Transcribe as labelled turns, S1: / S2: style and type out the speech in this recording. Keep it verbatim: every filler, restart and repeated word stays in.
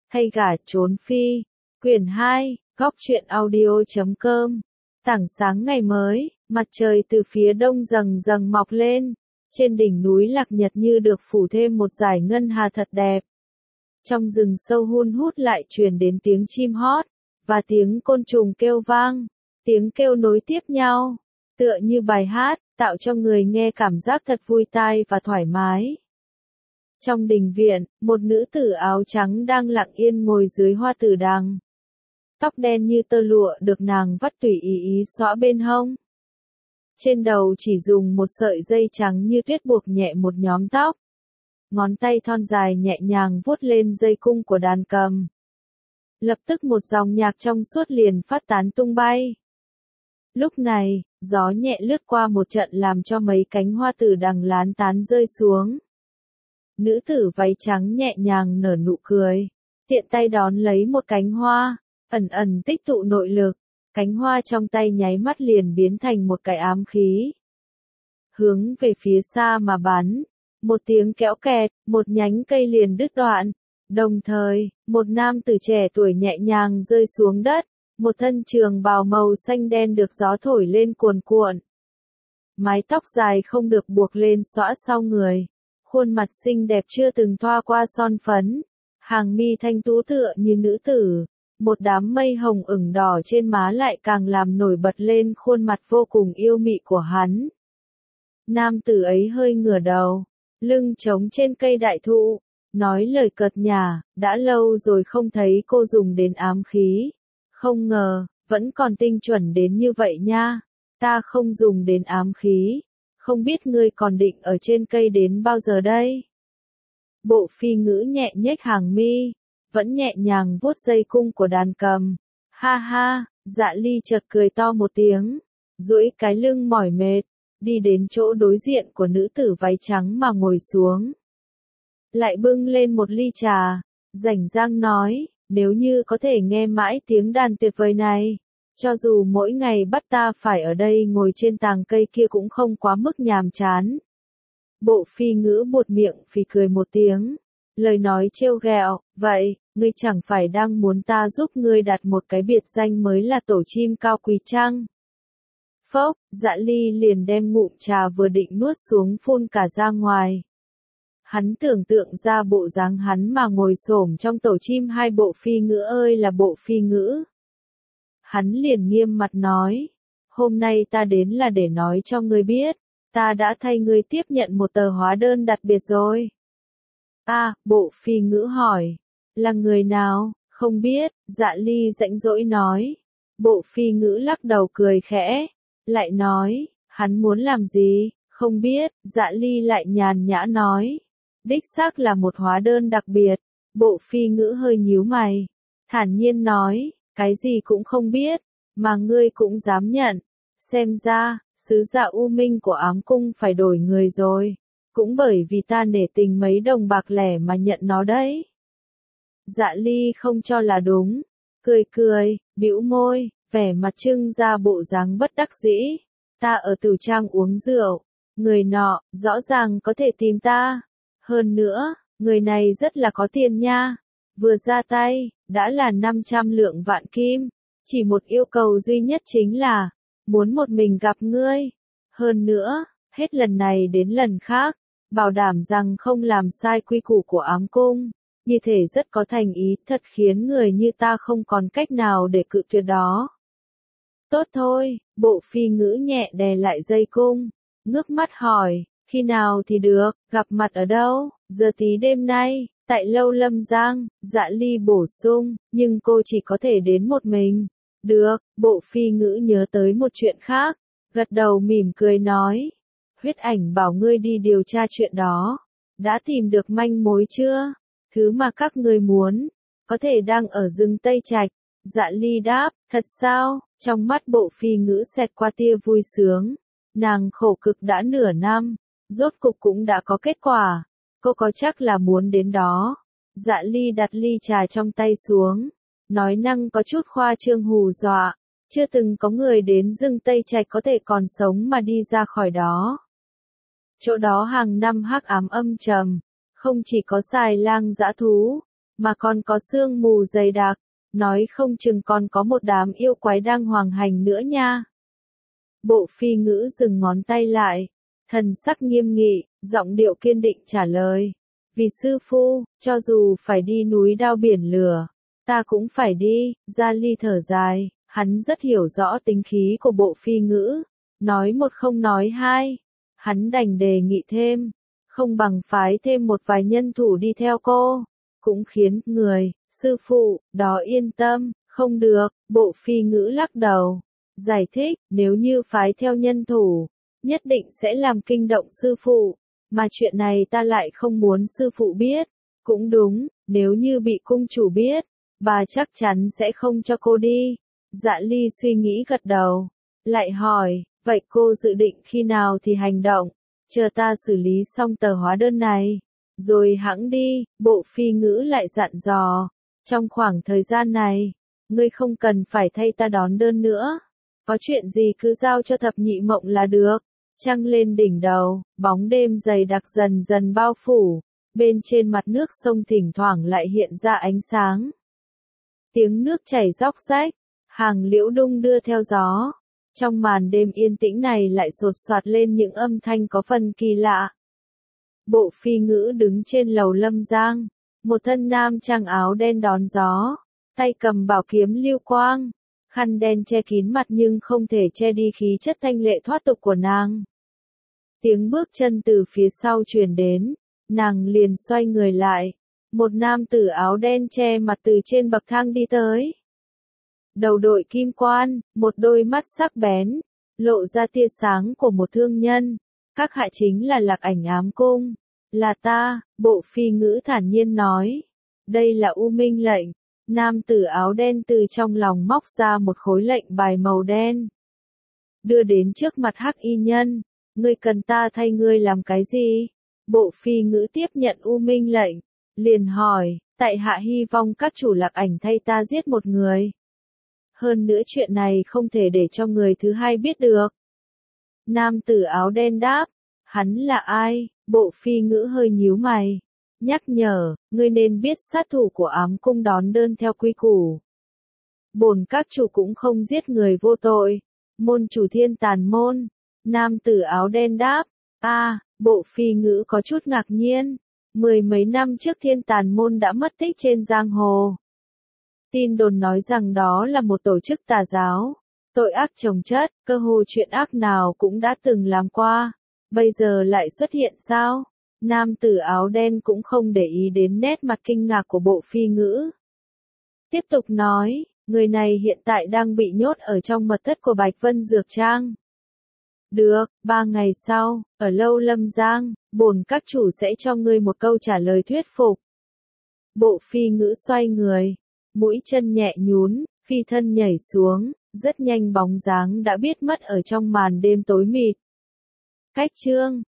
S1: Thay gả trốn phi. Quyển hai, góc truyện audio chấm com. Tảng sáng ngày mới, mặt trời từ phía đông dần dần mọc lên. Trên đỉnh núi Lạc Nhật như được phủ thêm một dải ngân hà thật đẹp. Trong rừng sâu hun hút lại truyền đến tiếng chim hót, và tiếng côn trùng kêu vang. Tiếng kêu nối tiếp nhau, tựa như bài hát, tạo cho người nghe cảm giác thật vui tai và thoải mái. Trong đình viện, một nữ tử áo trắng đang lặng yên ngồi dưới hoa tử đằng. Tóc đen như tơ lụa được nàng vắt tùy ý ý xõa bên hông. Trên đầu chỉ dùng một sợi dây trắng như tuyết buộc nhẹ một nhóm tóc. Ngón tay thon dài nhẹ nhàng vuốt lên dây cung của đàn cầm. Lập tức một dòng nhạc trong suốt liền phát tán tung bay. Lúc này, gió nhẹ lướt qua một trận làm cho mấy cánh hoa tử đằng lán tán rơi xuống. Nữ tử váy trắng nhẹ nhàng nở nụ cười, tiện tay đón lấy một cánh hoa, ẩn ẩn tích tụ nội lực, cánh hoa trong tay nháy mắt liền biến thành một cái ám khí. Hướng về phía xa mà bắn, một tiếng kéo kẹt, một nhánh cây liền đứt đoạn, đồng thời, một nam tử trẻ tuổi nhẹ nhàng rơi xuống đất, một thân trường bào màu xanh đen được gió thổi lên cuồn cuộn. Mái tóc dài không được buộc lên xõa sau người. Khuôn mặt xinh đẹp chưa từng thoa qua son phấn, hàng mi thanh tú tựa như nữ tử, một đám mây hồng ửng đỏ trên má lại càng làm nổi bật lên khuôn mặt vô cùng yêu mị của hắn. Nam tử ấy hơi ngửa đầu, lưng trống trên cây đại thụ, nói lời cợt nhả, đã lâu rồi không thấy cô dùng đến ám khí, không ngờ, vẫn còn tinh chuẩn đến như vậy nha, ta không dùng đến ám khí. Không biết ngươi còn định ở trên cây đến bao giờ đây? Bộ phi ngữ nhẹ nhếch hàng mi, vẫn nhẹ nhàng vuốt dây cung của đàn cầm. Ha ha, Dạ Ly chợt cười to một tiếng, duỗi cái lưng mỏi mệt, đi đến chỗ đối diện của nữ tử váy trắng mà ngồi xuống. Lại bưng lên một ly trà, rảnh rang nói, nếu như có thể nghe mãi tiếng đàn tuyệt vời này. Cho dù mỗi ngày bắt ta phải ở đây ngồi trên tàng cây kia cũng không quá mức nhàm chán. Bộ phi ngữ buột miệng phì cười một tiếng. Lời nói trêu ghẹo, vậy, ngươi chẳng phải đang muốn ta giúp ngươi đặt một cái biệt danh mới là tổ chim cao quý chăng? Phốc, Dạ Ly liền đem ngụm trà vừa định nuốt xuống phun cả ra ngoài. Hắn tưởng tượng ra bộ dáng hắn mà ngồi xổm trong tổ chim hai bộ phi ngữ ơi là bộ phi ngữ. Hắn liền nghiêm mặt nói, hôm nay ta đến là để nói cho ngươi biết, ta đã thay ngươi tiếp nhận một tờ hóa đơn đặc biệt rồi. À, bộ phi ngữ hỏi, là người nào, không biết, Dạ Ly rãnh rỗi nói. Bộ phi ngữ lắc đầu cười khẽ, lại nói, hắn muốn làm gì, không biết, Dạ Ly lại nhàn nhã nói. Đích xác là một hóa đơn đặc biệt, bộ phi ngữ hơi nhíu mày, thản nhiên nói. Cái gì cũng không biết, mà ngươi cũng dám nhận. Xem ra, sứ giả U Minh của ám cung phải đổi người rồi. Cũng bởi vì ta nể tình mấy đồng bạc lẻ mà nhận nó đấy. Dạ Ly không cho là đúng. Cười cười, bĩu môi, vẻ mặt trưng ra bộ dáng bất đắc dĩ. Ta ở tử trang uống rượu. Người nọ, rõ ràng có thể tìm ta. Hơn nữa, người này rất là có tiền nha. Vừa ra tay, đã là năm trăm lượng vạn kim, chỉ một yêu cầu duy nhất chính là, muốn một mình gặp ngươi. Hơn nữa, hết lần này đến lần khác, bảo đảm rằng không làm sai quy củ của ám cung, như thể rất có thành ý, thật khiến người như ta không còn cách nào để cự tuyệt đó. Tốt thôi, bộ phi ngữ nhẹ đè lại dây cung, ngước mắt hỏi, khi nào thì được, gặp mặt ở đâu, giờ tí đêm nay. Tại lâu Lâm Giang, Dạ Ly bổ sung, nhưng cô chỉ có thể đến một mình. Được, bộ phi ngữ nhớ tới một chuyện khác, gật đầu mỉm cười nói. Huyết ảnh bảo ngươi đi điều tra chuyện đó. Đã tìm được manh mối chưa? Thứ mà các ngươi muốn, có thể đang ở rừng Tây Trạch. Dạ Ly đáp, thật sao? Trong mắt bộ phi ngữ xẹt qua tia vui sướng. Nàng khổ cực đã nửa năm, rốt cục cũng đã có kết quả. Cô có chắc là muốn đến đó. Dạ Ly đặt ly trà trong tay xuống, nói năng có chút khoa trương hù dọa, chưa từng có người đến rừng Tây Trạch có thể còn sống mà đi ra khỏi đó. Chỗ đó hàng năm hắc ám âm trầm, không chỉ có xài lang dã thú, mà còn có sương mù dày đặc, nói không chừng còn có một đám yêu quái đang hoành hành nữa nha. Bộ phi ngữ dừng ngón tay lại, thần sắc nghiêm nghị, giọng điệu kiên định trả lời. Vì sư phụ, cho dù phải đi núi đao biển lửa, ta cũng phải đi. Gia Ly thở dài, hắn rất hiểu rõ tính khí của bộ phi ngữ, nói một không nói hai, hắn đành đề nghị thêm, không bằng phái thêm một vài nhân thủ đi theo cô, cũng khiến người, sư phụ, đó yên tâm. Không được, bộ phi ngữ lắc đầu, giải thích, nếu như phái theo nhân thủ, nhất định sẽ làm kinh động sư phụ, mà chuyện này ta lại không muốn sư phụ biết. Cũng đúng, nếu như bị cung chủ biết, bà chắc chắn sẽ không cho cô đi. Dạ Ly suy nghĩ gật đầu, lại hỏi, vậy cô dự định khi nào thì hành động? Chờ ta xử lý xong tờ hóa đơn này, rồi hẵng đi. Bộ phi ngữ lại dặn dò, trong khoảng thời gian này, ngươi không cần phải thay ta đón đơn nữa, có chuyện gì cứ giao cho thập nhị mộng là được. Trăng lên đỉnh đầu, bóng đêm dày đặc dần dần bao phủ, bên trên mặt nước sông thỉnh thoảng lại hiện ra ánh sáng. Tiếng nước chảy róc rách, hàng liễu đung đưa theo gió. Trong màn đêm yên tĩnh này lại sột soạt lên những âm thanh có phần kỳ lạ. Bộ phi ngữ đứng trên lầu lâm giang, một thân nam trang áo đen đón gió, tay cầm bảo kiếm lưu quang, khăn đen che kín mặt nhưng không thể che đi khí chất thanh lệ thoát tục của nàng. Tiếng bước chân từ phía sau truyền đến, nàng liền xoay người lại, một nam tử áo đen che mặt từ trên bậc thang đi tới. Đầu đội kim quan, một đôi mắt sắc bén, lộ ra tia sáng của một thương nhân. Các hạ chính là Lạc Ảnh Ám Cung. Là ta, bộ phi ngữ thản nhiên nói. Đây là U Minh lệnh. Nam tử áo đen từ trong lòng móc ra một khối lệnh bài màu đen, đưa đến trước mặt hắc y nhân. Ngươi cần ta thay ngươi làm cái gì? Bộ phi ngữ tiếp nhận U Minh lệnh, liền hỏi, tại hạ hy vọng các chủ Lạc Ảnh thay ta giết một người. Hơn nữa chuyện này không thể để cho người thứ hai biết được. Nam tử áo đen đáp, hắn là ai? Bộ phi ngữ hơi nhíu mày, nhắc nhở, ngươi nên biết sát thủ của Ám Cung đón đơn theo quy củ. Bổn các chủ cũng không giết người vô tội. Môn chủ Thiên Tàn môn. Nam tử áo đen đáp, a, à, bộ phi ngữ có chút ngạc nhiên. Mười mấy năm trước Thiên Tàn môn đã mất tích trên giang hồ. Tin đồn nói rằng đó là một tổ chức tà giáo, tội ác chồng chất, cơ hồ chuyện ác nào cũng đã từng làm qua, bây giờ lại xuất hiện sao? Nam tử áo đen cũng không để ý đến nét mặt kinh ngạc của bộ phi ngữ. Tiếp tục nói, người này hiện tại đang bị nhốt ở trong mật thất của Bạch Vân Dược Trang. Được, ba ngày sau, ở lâu Lâm Giang, bổn các chủ sẽ cho ngươi một câu trả lời thuyết phục. Bộ phi ngữ xoay người, mũi chân nhẹ nhún, phi thân nhảy xuống, rất nhanh bóng dáng đã biết mất ở trong màn đêm tối mịt. Cách chương